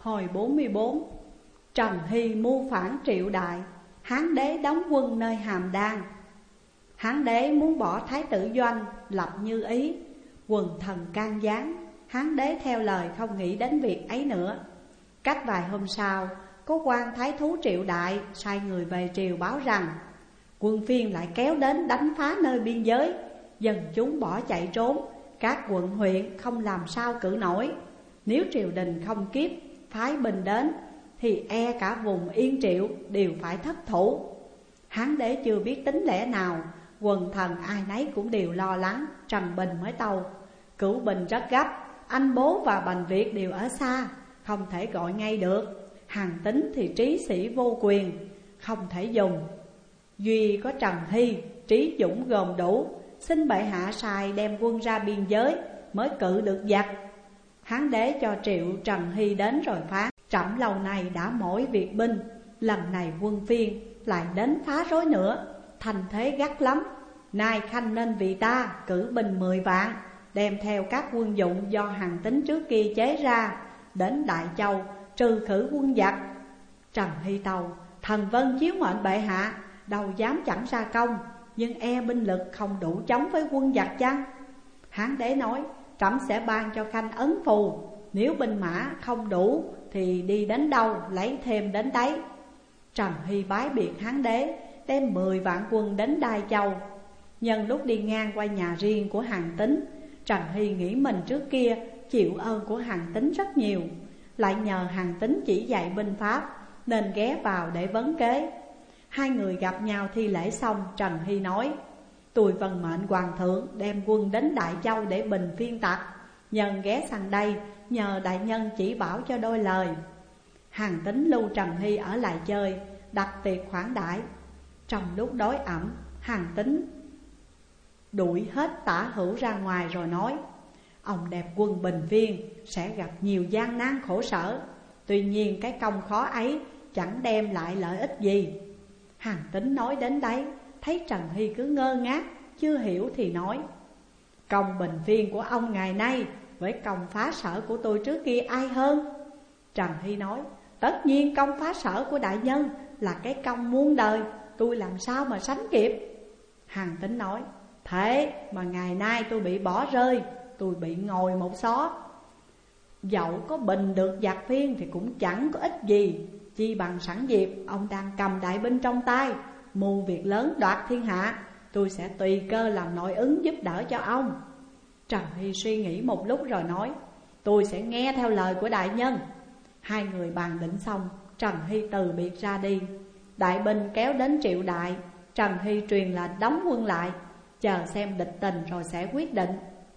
Hồi 44. Trần Hy mưu phản Triệu Đại, Hán đế đóng quân nơi Hàm Đan. Hán đế muốn bỏ thái tử Doanh lập Như Ý, quần thần can gián. Hán đế theo lời không nghĩ đến việc ấy nữa. Cách vài hôm sau, có quan thái thú Triệu Đại sai người về triều báo rằng quân phiên lại kéo đến đánh phá nơi biên giới. Dân chúng bỏ chạy trốn, các quận huyện không làm sao cử nổi. Nếu triều đình không kiếp phái binh đến thì e cả vùng Yên Triệu đều phải thất thủ. Hán đế chưa biết tính lẽ nào, quần thần ai nấy cũng đều lo lắng. Trần Bình mới tâu: Cửu Bình rất gấp, anh bố và Bành Việt đều ở xa, không thể gọi ngay được. Hàn Tín thì trí sĩ vô quyền, không thể dùng. Duy có Trần Hy, trí dũng gồm đủ, xin bệ hạ sai đem quân ra biên giới mới cự được giặc. Hán đế cho triệu Trần Hy đến rồi phán: Trẫm lâu nay đã mỏi việc binh, lần này quân phiên lại đến phá rối nữa, thành thế gắt lắm. Nay khanh nên vì ta cử binh 10 vạn, đem theo các quân dụng do Hàn Tín trước kia chế ra, đến Đại Châu trừ khử quân giặc. Trần Hy tâu: Thần vâng chiếu mệnh bệ hạ, đâu dám chẳng ra công, nhưng e binh lực không đủ chống với quân giặc chăng? Hán đế nói: Trẫm sẽ ban cho khanh ấn phù, nếu binh mã không đủ thì đi đến đâu lấy thêm đến đấy. Trần Hy bái biệt Hán đế, đem 10 vạn quân đến Đai Châu. Nhân lúc đi ngang qua nhà riêng của Hàn Tín, Trần Hy nghĩ mình trước kia chịu ơn của Hàn Tín rất nhiều, lại nhờ Hàn Tín chỉ dạy binh pháp, nên ghé vào để vấn kế. Hai người gặp nhau thi lễ xong, Trần Hy nói: Tôi vâng mệnh hoàng thượng đem quân đến Đại Châu để bình phiên tặc, nhân ghé sang đây nhờ đại nhân chỉ bảo cho đôi lời. Hàn Tín lưu Trần Hy ở lại chơi, đặt tiệc khoản đãi. Trong lúc đói ẩm, Hàn Tín đuổi hết tả hữu ra ngoài rồi nói: Ông đẹp quân bình phiên sẽ gặp nhiều gian nan khổ sở, tuy nhiên cái công khó ấy chẳng đem lại lợi ích gì. Hàn Tín nói đến đấy, thấy Trần Hy cứ ngơ ngác, chưa hiểu thì nói: Công bình phiên của ông ngày nay với công phá sở của tôi trước kia ai hơn? Trần Hy nói: Tất nhiên công phá sở của đại nhân là cái công muôn đời, tôi làm sao mà sánh kịp. Hàn Tín nói: Thế mà ngày nay tôi bị bỏ rơi, tôi bị ngồi một xó. Dẫu có bình được giặc phiên thì cũng chẳng có ích gì, chi bằng sẵn dịp ông đang cầm đại binh trong tay, mưu việc lớn đoạt thiên hạ, tôi sẽ tùy cơ làm nội ứng giúp đỡ cho ông. Trần Hy suy nghĩ một lúc rồi nói: Tôi sẽ nghe theo lời của đại nhân. Hai người bàn định xong, Trần Hy từ biệt ra đi. Đại binh kéo đến Triệu Đại, Trần Hy truyền lệnh đóng quân lại, chờ xem địch tình rồi sẽ quyết định.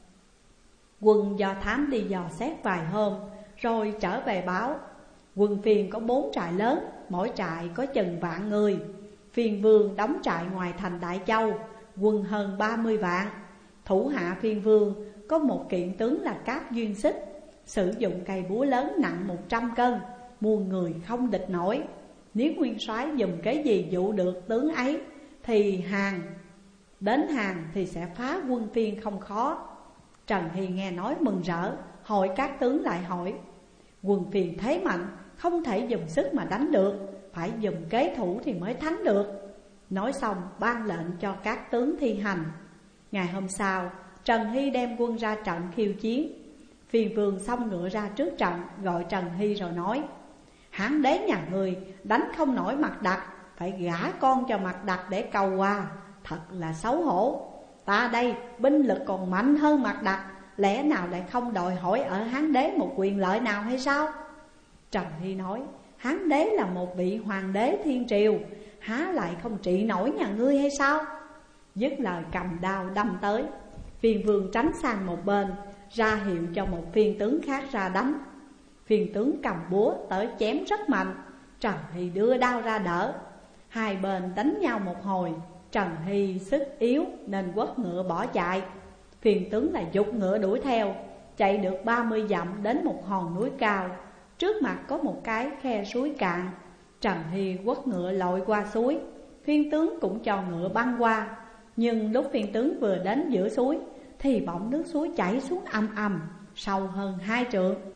Quân do thám đi dò xét vài hôm, rồi trở về báo: Quân phiên có 4 trại lớn, mỗi trại có chừng vạn người. Phiên vương đóng trại ngoài thành Đại Châu, quân hơn 30 vạn. Thủ hạ phiên vương có một kiện tướng là Cáp Duyên Xích, sử dụng cây búa lớn nặng 100 cân, muôn người không địch nổi. Nếu nguyên soái dùng cái gì dụ được tướng ấy thì đến Hàn thì sẽ phá quân phiên không khó. Trần Hy nghe nói mừng rỡ, hỏi các tướng lại hỏi: Quân phiên thế mạnh, không thể dùng sức mà đánh được, phải dùng kế thủ thì mới thắng được. Nói xong ban lệnh cho các tướng thi hành. Ngày hôm sau, Trần Hy đem quân ra trận khiêu chiến. Phiên vương xông ngựa ra trước trận, gọi Trần Hy rồi nói: Hán đế nhà người đánh không nổi Mặt Đặc, phải gả con cho Mặt Đặc để cầu hòa, thật là xấu hổ. Ta đây binh lực còn mạnh hơn Mặt Đặc, lẽ nào lại không đòi hỏi ở Hán đế một quyền lợi nào hay sao? Trần Hy nói: Hán đế là một vị hoàng đế thiên triều, há lại không trị nổi nhà ngươi hay sao? Dứt lời cầm đao đâm tới. Phiên vương tránh sang một bên, ra hiệu cho một phiên tướng khác ra đánh. Phiên tướng cầm búa tới chém rất mạnh, Trần Hy đưa đao ra đỡ. Hai bên đánh nhau một hồi, Trần Hy sức yếu nên quất ngựa bỏ chạy. Phiên tướng lại giục ngựa đuổi theo, chạy được 30 dặm đến một hòn núi cao. Trước mặt có một cái khe suối cạn, Trần Hy quất ngựa lội qua suối. Phiên tướng cũng cho ngựa băng qua. Nhưng lúc phiên tướng vừa đến giữa suối thì bỗng nước suối chảy xuống ầm ầm, sâu hơn 2 trượng.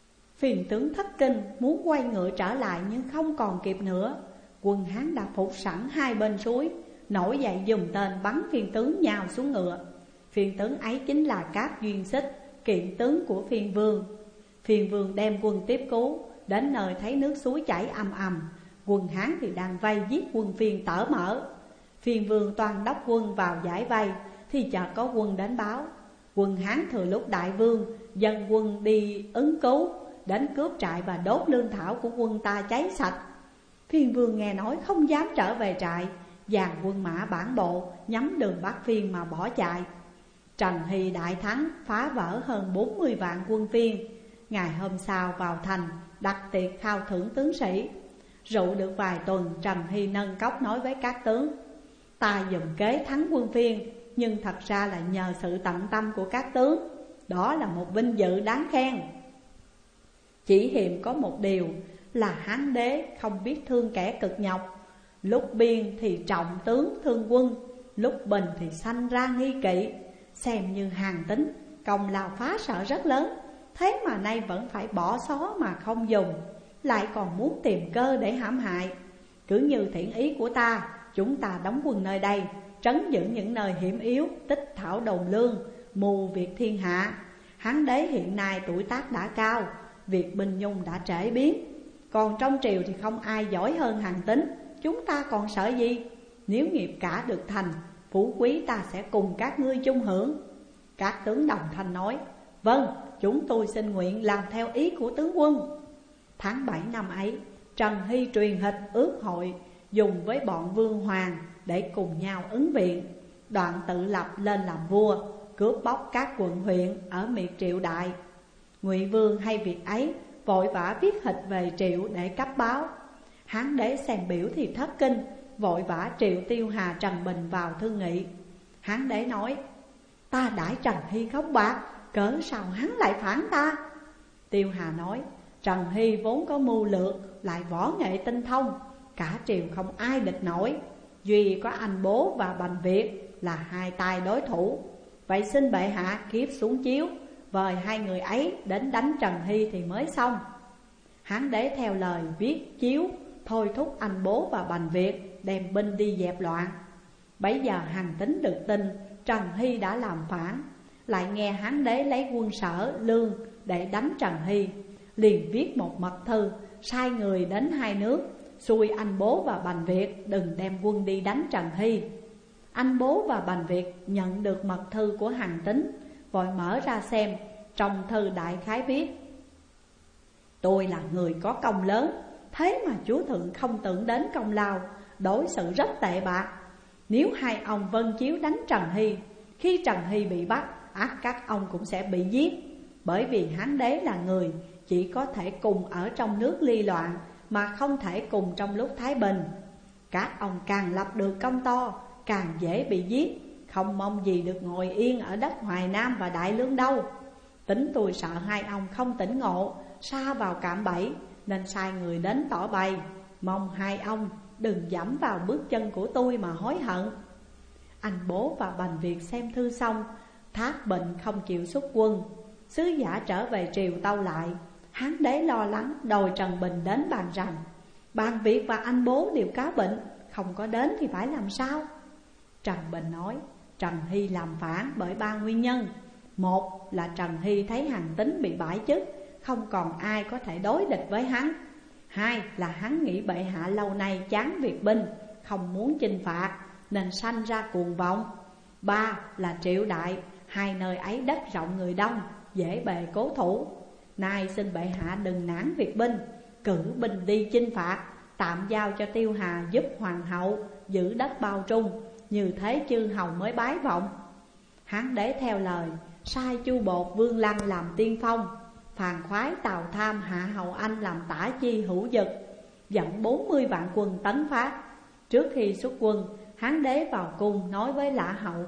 Phiền tướng thất kinh muốn quay ngựa trở lại nhưng không còn kịp nữa. Quân Hán đã phục sẵn hai bên suối, nổi dậy dùng tên bắn phiền tướng nhào xuống ngựa. Phiền tướng ấy chính là Cáp Duyên Xích, kiện tướng của phiền vương. Phiền vương đem quân tiếp cứu, đến nơi thấy nước suối chảy ầm ầm. Quân Hán thì đang vây giết quân phiền tở mở. Phiền vương toàn đốc quân vào giải vây thì chợt có quân đến báo. Quân Hán thừa lúc đại vương dần quân đi ứng cứu, đến cướp trại và đốt lương thảo của quân ta cháy sạch. Phiền vương nghe nói không dám trở về trại, dàn quân mã bản bộ nhắm đường Bắc Phiên mà bỏ chạy. Trần Hy đại thắng, phá vỡ hơn 40 vạn quân Phiên. Ngày hôm sau vào thành đặt tiệc khao thưởng tướng sĩ. Rượu được vài tuần, Trần Hy nâng cốc nói với các tướng: ta dùng kế thắng quân Phiên, nhưng thật ra là nhờ sự tận tâm của các tướng. Đó là một vinh dự đáng khen. Chỉ hiềm có một điều là Hán đế không biết thương kẻ cực nhọc. Lúc biên thì trọng tướng thương quân, lúc bình thì sanh ra nghi kỵ. Xem như Hàn Tín công lao phá sở rất lớn, thế mà nay vẫn phải bỏ xó mà không dùng, lại còn muốn tìm cơ để hãm hại. Cứ như thiện ý của ta, chúng ta đóng quân nơi đây, trấn giữ những nơi hiểm yếu, tích thảo đồn lương, mưu việc thiên hạ. Hán đế hiện nay tuổi tác đã cao, việc binh nhung đã trễ biến. Còn trong triều thì không ai giỏi hơn Hàn Tín, chúng ta còn sợ gì? Nếu nghiệp cả được thành, phú quý ta sẽ cùng các ngươi chung hưởng. Các tướng đồng thanh nói: vâng, chúng tôi xin nguyện làm theo ý của tướng quân. Tháng 7 năm ấy, Trần Hy truyền hịch ước hội dùng với bọn Vương Hoàng để cùng nhau ứng viện. Đoạn tự lập lên làm vua, cướp bóc các quận huyện ở miệt Triệu Đại. Ngụy Vương hay việc ấy, vội vã viết hịch về Triệu để cấp báo. Hán đế xem biểu thì thất kinh, vội vã triệu Tiêu Hà Trần Bình vào thương nghị. Hán đế nói: ta đãi Trần Hy không bạc, cớ sao hắn lại phản ta? Tiêu Hà nói: Trần Hy vốn có mưu lược, lại võ nghệ tinh thông, cả triều không ai địch nổi. Duy có anh Bố và Bành Việt là hai tay đối thủ. Vậy xin bệ hạ kiếp xuống chiếu, vời hai người ấy đến đánh Trần Hy thì mới xong. Hán đế theo lời viết chiếu, thôi thúc anh Bố và Bành Việt đem binh đi dẹp loạn. Bấy giờ Hàn Tín được tin Trần Hy đã làm phản, lại nghe Hán đế lấy quân Sở, Lương để đánh Trần Hy, liền viết một mật thư sai người đến hai nước, xui anh Bố và Bành Việt đừng đem quân đi đánh Trần Hy. Anh Bố và Bành Việt nhận được mật thư của Hàn Tín, vội mở ra xem. Trong thư đại khái viết: tôi là người có công lớn, thế mà chúa thượng không tưởng đến công lao, đối xử rất tệ bạc. Nếu hai ông vâng chiếu đánh Trần Hy, khi Trần Hy bị bắt, ắt các ông cũng sẽ bị giết. Bởi vì Hán đế là người chỉ có thể cùng ở trong nước ly loạn, mà không thể cùng trong lúc thái bình. Các ông càng lập được công to, càng dễ bị giết, không mong gì được ngồi yên ở đất Hoài Nam và Đại Lương đâu. Tính tôi sợ hai ông không tỉnh ngộ, sa vào cạm bẫy, nên sai người đến tỏ bày, mong hai ông đừng dẫm vào bước chân của tôi mà hối hận. Anh Bố và Bành Việt xem thư xong, thác bệnh không chịu xuất quân. Sứ giả trở về triều tâu lại. Hán đế lo lắng đòi Trần Bình đến bàn rằng: Bành Việt và anh Bố đều cáo bệnh, không có đến thì phải làm sao? Trần Bình nói: Trần Hy làm phản bởi ba nguyên nhân. Một là Trần Hy thấy Hàn Tín bị bãi chức, không còn ai có thể đối địch với hắn. Hai là hắn nghĩ bệ hạ lâu nay chán việc binh, không muốn chinh phạt, nên sanh ra cuồng vọng. Ba là Triệu Đại, hai nơi ấy đất rộng người đông, dễ bề cố thủ. Nay xin bệ hạ đừng nản việc binh, cử binh đi chinh phạt, tạm giao cho Tiêu Hà giúp hoàng hậu giữ đất Bao Trung. Như thế chư hầu mới bái vọng. Hán đế theo lời, sai Chu Bột, Vương Lăng làm tiên phong, Phàn Khoái, Tào Tham, Hạ Hầu Anh làm tả chi hữu dực, dẫn 40 vạn quân tấn phát. Trước khi xuất quân, Hán đế vào cung nói với Lã Hậu: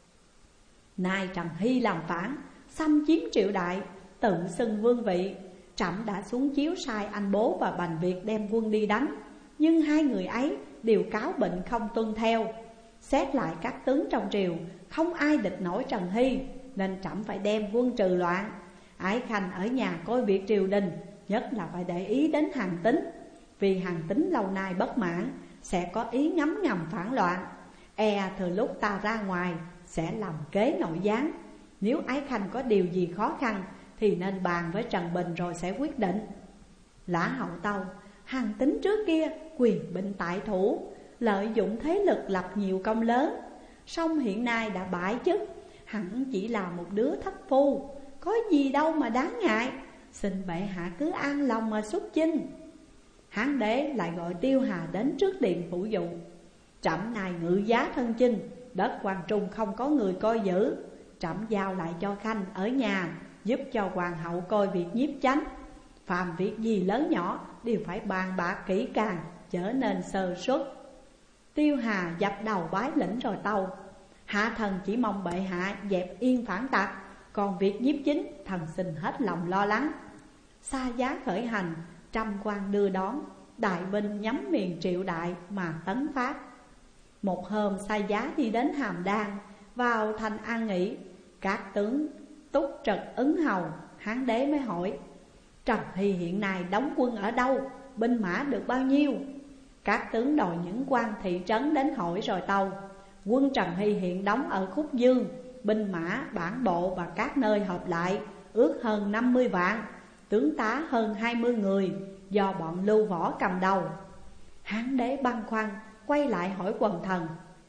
nay Trần Hy làm phản, xâm chiếm Triệu Đại, tự xưng vương vị. Trẫm đã xuống chiếu sai anh Bố và Bành Việt đem quân đi đánh, nhưng hai người ấy đều cáo bệnh không tuân theo. Xét lại các tướng trong triều, không ai địch nổi Trần Hy, nên trẫm phải đem quân trừ loạn. Ái Khanh ở nhà coi việc triều đình, nhất là phải để ý đến Hàn Tín. Vì Hàn Tín lâu nay bất mãn, sẽ có ý ngấm ngầm phản loạn. Thừa lúc ta ra ngoài sẽ làm kế nội gián. Nếu Ái Khanh có điều gì khó khăn thì nên bàn với Trần Bình rồi sẽ quyết định. Lã Hậu Tâu: Hàn Tín trước kia quyền binh tại thủ, lợi dụng thế lực lập nhiều công lớn, song hiện nay đã bãi chức, hẳn chỉ là một đứa thất phu, có gì đâu mà đáng ngại. Xin bệ hạ cứ an lòng mà xuất chinh. Hán đế lại gọi Tiêu Hà đến trước điện phủ dụ: Trẫm này ngự giá thân chinh, đất Hoàng Trung không có người coi giữ, trẫm giao lại cho Khanh ở nhà, giúp cho hoàng hậu coi việc nhiếp chánh. Phàm việc gì lớn nhỏ đều phải bàn bạc kỹ càng, trở nên sơ suất. Tiêu Hà dập đầu bái lĩnh rồi tâu: Hạ thần chỉ mong bệ hạ dẹp yên phản tặc, còn việc nhiếp chính thần xin hết lòng lo lắng. Xa giá khởi hành, trăm quan đưa đón, đại binh nhắm miền Triệu Đại mà tấn phát. Một hôm Xa giá đi đến Hàm Đan, vào thành an nghỉ. Các tướng túc trực ứng hầu. Hán đế mới hỏi: Trần Hy hiện nay đóng quân ở đâu, binh mã được bao nhiêu? Các tướng đòi những quan thị trấn đến hỏi rồi tâu: Quân Trần Hy hiện đóng ở Khúc Dương, binh mã, bản bộ và các nơi hợp lại ước hơn 50 vạn, tướng tá hơn 20 người, do bọn Lưu Võ cầm đầu. Hán đế băn khoăn, quay lại hỏi quần thần: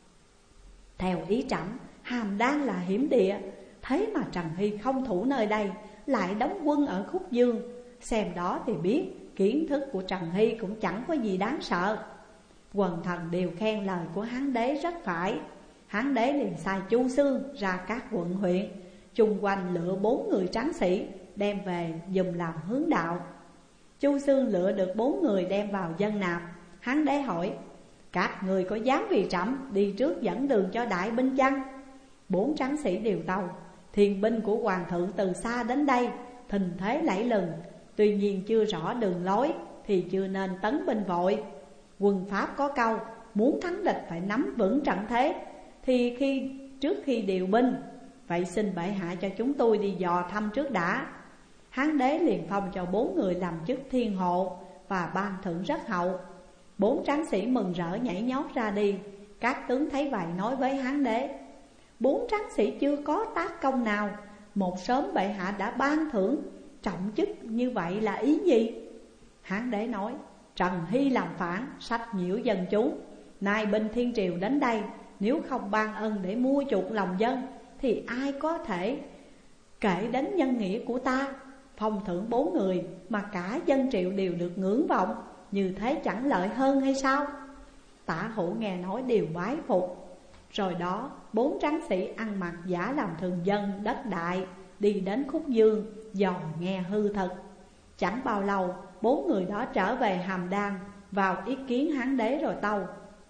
Theo ý trẫm, Hàm Đan là hiểm địa, thế mà Trần Hy không thủ nơi đây, lại đóng quân ở Khúc Dương. Xem đó thì biết kiến thức của Trần Hy cũng chẳng có gì đáng sợ. Quần thần đều khen lời của Hán đế rất phải. Hán đế liền sai Chu Xương ra các quận huyện, chung quanh lựa 4 người tráng sĩ đem về dùm làm hướng đạo. Chu Xương lựa được 4 người đem vào dân nạp. Hán đế hỏi: Các người có dám vì trẫm đi trước dẫn đường cho đại binh chăng? 4 tráng sĩ đều tâu: Thiên binh của hoàng thượng từ xa đến đây, thình thế lẫy lừng, tuy nhiên chưa rõ đường lối thì chưa nên tấn binh vội. Quân Pháp có câu: Muốn thắng địch phải nắm vững trận thế, thì trước khi điều binh. Vậy xin bệ hạ cho chúng tôi đi dò thăm trước đã. Hán đế liền phong cho 4 người làm chức thiên hộ và ban thưởng rất hậu. 4 tráng sĩ mừng rỡ nhảy nhót ra đi. Các tướng thấy vậy nói với Hán đế: 4 tráng sĩ chưa có tác công nào, một sớm bệ hạ đã ban thưởng trọng chức như vậy là ý gì? Hán đế nói: Trần Hy làm phản, sách nhiễu dân chúng, nay binh thiên triều đến đây, nếu không ban ân để mua chuộc lòng dân thì ai có thể kể đến nhân nghĩa của ta. Phong thưởng 4 người mà cả dân triệu đều được ngưỡng vọng, như thế chẳng lợi hơn hay sao? Tả Hữu nghe nói đều bái phục. Rồi đó 4 tráng sĩ ăn mặc giả làm thường dân đất đại, đi đến Khúc Dương dò nghe hư thực. Chẳng bao lâu 4 người đó trở về Hàm Đan, vào ý kiến Hán đế rồi tâu: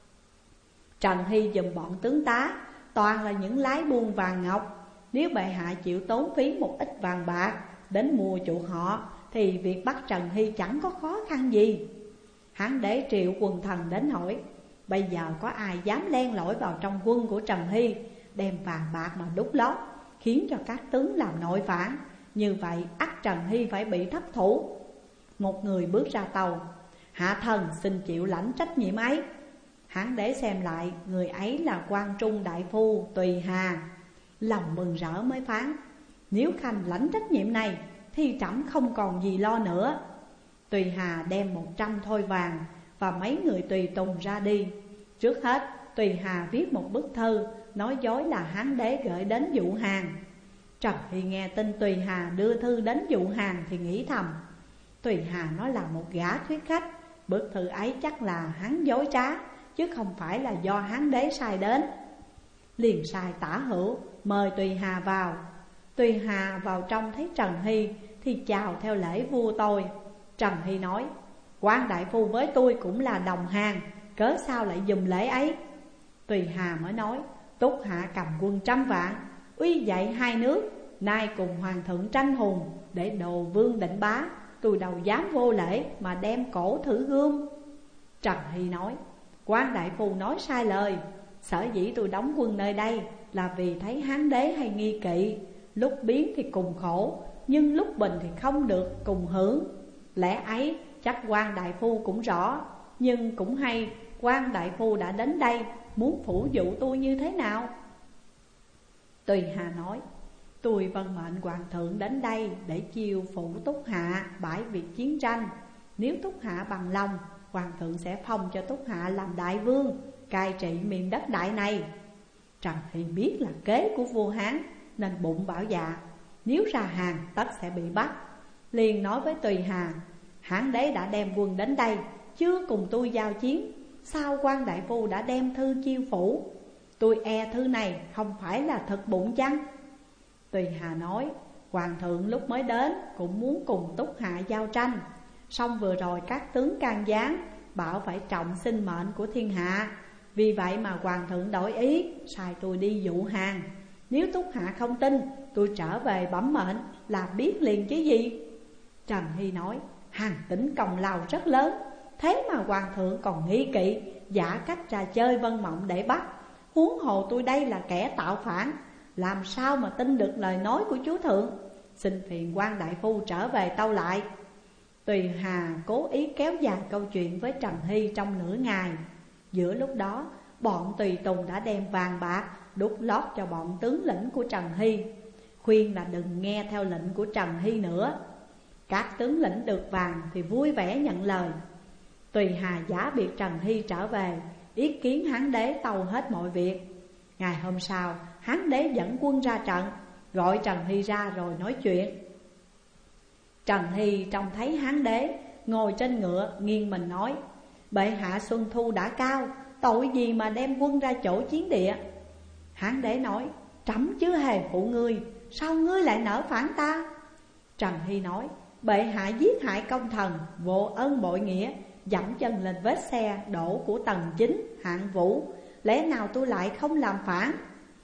Trần Hy dùm bọn tướng tá toàn là những lái buôn vàng ngọc, nếu bệ hạ chịu tốn phí một ít vàng bạc đến mua chuộc họ thì việc bắt Trần Hy chẳng có khó khăn gì. Hán đế triệu quần thần đến hỏi: Bây giờ có ai dám len lỏi vào trong quân của Trần Hy, đem vàng bạc mà đút lót, khiến cho các tướng làm nội phản? Như vậy ắt Trần Hy phải bị thất thủ. Một người bước ra tàu: Hạ thần xin chịu lãnh trách nhiệm ấy. Hán đế xem lại, người ấy là quan trung đại phu Tùy Hà, lòng mừng rỡ mới phán: Nếu Khanh lãnh trách nhiệm này thì trẫm không còn gì lo nữa. Tùy Hà đem 100 thoi vàng và mấy người tùy tùng ra đi. Trước hết Tùy Hà viết một bức thư nói dối là Hán đế gửi đến Dụ Hàn. Trần Hy nghe tin Tùy Hà đưa thư đến Dụ Hàn thì nghĩ thầm: Tùy Hà nó là một gã thuyết khách, bức thư ấy chắc là hắn dối trá, chứ không phải là do Hán đế sai đến. Liền sai Tả Hữu mời Tùy Hà vào. Tùy Hà vào trong thấy Trần Hy thì chào theo lễ vua tôi. Trần Hy nói: Quan đại phu với tôi cũng là đồng hàng, cớ sao lại dùng lễ ấy? Tùy Hà mới nói: Túc hạ cầm quân 100 vạn, uy dậy 2 nước, nay cùng hoàng thượng tranh hùng để đồ vương định bá, tôi đâu dám vô lễ mà đem cổ thử gươm. Trần Hy nói: Quan đại phu nói sai lời, sở dĩ tôi đóng quân nơi đây là vì thấy Hán đế hay nghi kỵ, lúc biến thì cùng khổ, nhưng lúc bình thì không được cùng hưởng. Lẽ ấy chắc quan đại phu cũng rõ, nhưng cũng hay quan đại phu đã đến đây, muốn phủ dụ tôi như thế nào? Tùy Hà nói, tôi vâng mệnh hoàng thượng đến đây để chiêu phụ Túc Hạ bãi việc chiến tranh. Nếu Túc Hạ bằng lòng, hoàng thượng sẽ phong cho Túc Hạ làm đại vương, cai trị miền đất đại này. Trần Hy biết là kế của vua Hán, nên bụng bảo dạ, nếu ra hàng tất sẽ bị bắt. Liền nói với Tùy Hà, Hán đế đã đem quân đến đây, chưa cùng tôi giao chiến, sao quan đại phu đã đem thư chiêu phủ? Tôi e thư này không phải là thật bụng chăng? Tùy Hà nói, hoàng thượng lúc mới đến cũng muốn cùng Túc Hạ giao tranh, song vừa rồi các tướng can gián bảo phải trọng sinh mệnh của thiên hạ. Vì vậy mà hoàng thượng đổi ý, sai tôi đi dụ hàng. Nếu Túc Hạ không tin, tôi trở về bẩm mệnh là biết liền chứ gì. Trần Hy nói, hàng tính công lao rất lớn, thế mà hoàng thượng còn nghi kỵ, giả cách trà chơi Vân Mộng để bắt. Huống hồ tôi đây là kẻ tạo phản, làm sao mà tin được lời nói của chúa thượng? Xin phiền quan đại phu trở về tâu lại. Tùy Hà cố ý kéo dài câu chuyện với Trần Hy trong nửa ngày. Giữa lúc đó, bọn tùy tùng đã đem vàng bạc đút lót cho bọn tướng lĩnh của Trần Hy, khuyên là đừng nghe theo lệnh của Trần Hy nữa. Các tướng lĩnh được vàng thì vui vẻ nhận lời. Tùy Hà giả biệt Trần Hy trở về, ý kiến Hán đế tâu hết mọi việc. Ngày hôm sau, Hán đế dẫn quân ra trận, gọi Trần Hy ra rồi nói chuyện. Trần Hy trông thấy Hán đế ngồi trên ngựa nghiêng mình nói, bệ hạ xuân thu đã cao, tội gì mà đem quân ra chỗ chiến địa? Hán đế nói, trẫm chứ hề phụ ngươi, sao ngươi lại nỡ phản ta? Trần Hy nói, bệ hạ giết hại công thần, vô ơn bội nghĩa, dẫm chân lên vết xe đổ của Tần Chính, Hạng Vũ, lẽ nào tôi lại không làm phản?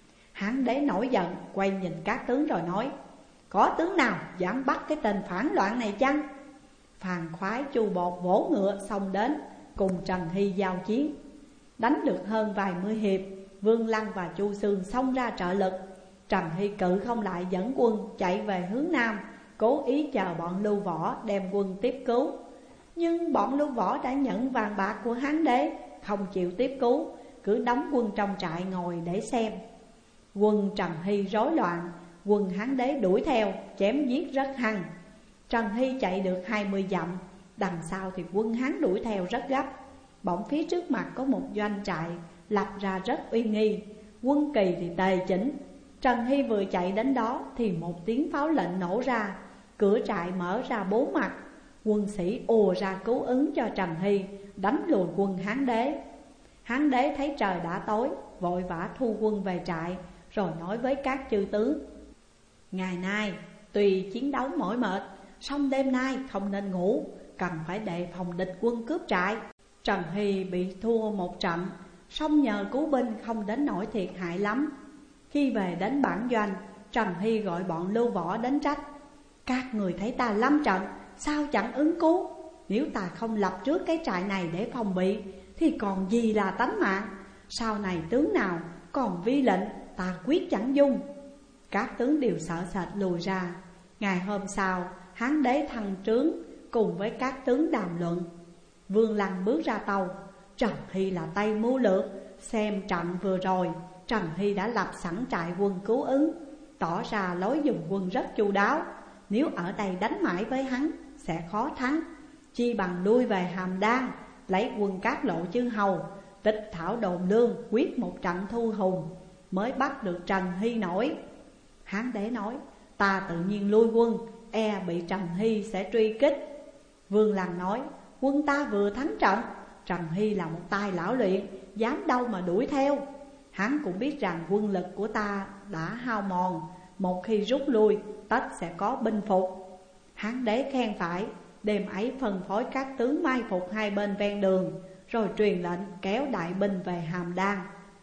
Hán đế nổi giận, quay nhìn các tướng rồi nói, có tướng nào dám bắt cái tên phản loạn này chăng? Phàn Khoái, Chu Bột vỗ ngựa xông đến, cùng Trần Hy giao chiến. Đánh được hơn vài mươi hiệp, Vương Lăng và Chu Xương xông ra trợ lực. Trần Hy cự không lại, dẫn quân chạy về hướng nam, cố ý chờ bọn Lưu Võ đem quân tiếp cứu. Nhưng bọn Lưu Võ đã nhận vàng bạc của Hán đế, không chịu tiếp cứu, cứ đóng quân trong trại ngồi để xem. Quân Trần Hy rối loạn, quân Hán đế đuổi theo, chém giết rất hăng. Trần Hy chạy được 20 dặm, đằng sau thì quân Hán đuổi theo rất gấp. Bỗng phía trước mặt có một doanh trại lập ra rất uy nghi, quân kỳ thì tề chỉnh. Trần Hy vừa chạy đến đó thì một tiếng pháo lệnh nổ ra, cửa trại mở ra bốn mặt. Quân sĩ ùa ra cứu ứng cho Trần Hy, đánh lùi quân Hán đế. Hán đế thấy trời đã tối, vội vã thu quân về trại, rồi nói với các chư tướng, ngày nay tuy chiến đấu mỏi mệt, song đêm nay không nên ngủ, cần phải đề phòng địch quân cướp trại. Trần Hy bị thua một trận, song nhờ cứu binh không đến nỗi thiệt hại lắm. Khi về đến bản doanh, Trần Hy gọi bọn Lưu Võ đến trách, các người thấy ta lâm trận, sao chẳng ứng cứu? Nếu ta không lập trước cái trại này để phòng bị, thì còn gì là tánh mạng? Sau này tướng nào còn vi lệnh, ta quyết chẳng dung. Các tướng đều sợ sệt lùi ra. Ngày hôm sau, Hán đế thăng trướng, cùng với các tướng đàm luận. Vương Lăng bước ra tâu, Trần Hy là tay mưu lược, xem trận vừa rồi Trần Hy đã lập sẵn trại quân cứu ứng, tỏ ra lối dùng quân rất chu đáo. Nếu ở đây đánh mãi với hắn sẽ khó thắng, chi bằng lui về Hàm Đan, lấy quân Cát Lộ chư hầu, tịch thảo đồn lương, quyết một trận thu hùng, mới bắt được Trần Hy nổi. Hán đế nói, ta tự nhiên lui quân, e bị Trần Hy sẽ truy kích. Vương Lăng nói, quân ta vừa thắng trận, Trần Hy là một tay lão luyện, dám đâu mà đuổi theo. Hắn cũng biết rằng quân lực của ta đã hao mòn, một khi rút lui tất sẽ có binh phục. Hán đế khen phải, đêm ấy phân phối các tướng mai phục hai bên ven đường, rồi truyền lệnh kéo đại binh về Hàm Đan.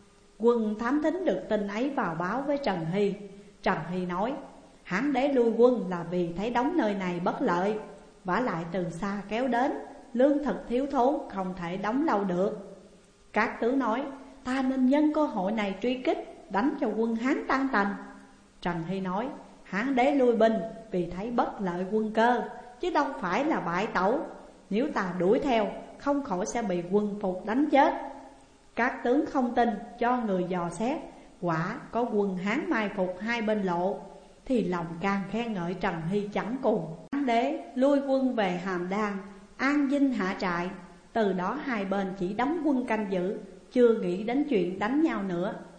Quân thám thính được tin ấy vào báo với Trần Hy. Trần Hy nói, Hán đế lui quân là vì thấy đóng nơi này bất lợi, vả lại từ xa kéo đến, lương thực thiếu thốn, không thể đóng lâu được. Các tướng nói, ta nên nhân cơ hội này truy kích, đánh cho quân Hán tan tành. Trần Hy nói, Hán đế lui binh vì thấy bất lợi quân cơ, chứ đâu phải là bại tẩu. Nếu ta đuổi theo, không khỏi sẽ bị quân phục đánh chết. Các tướng không tin, cho người dò xét, quả có quân Hán mai phục hai bên lộ, thì lòng càng khen ngợi Trần Hy chẳng cùng. Hán đế lui quân về Hàm Đan, an dinh hạ trại. Từ đó hai bên chỉ đóng quân canh giữ, chưa nghĩ đến chuyện đánh nhau nữa.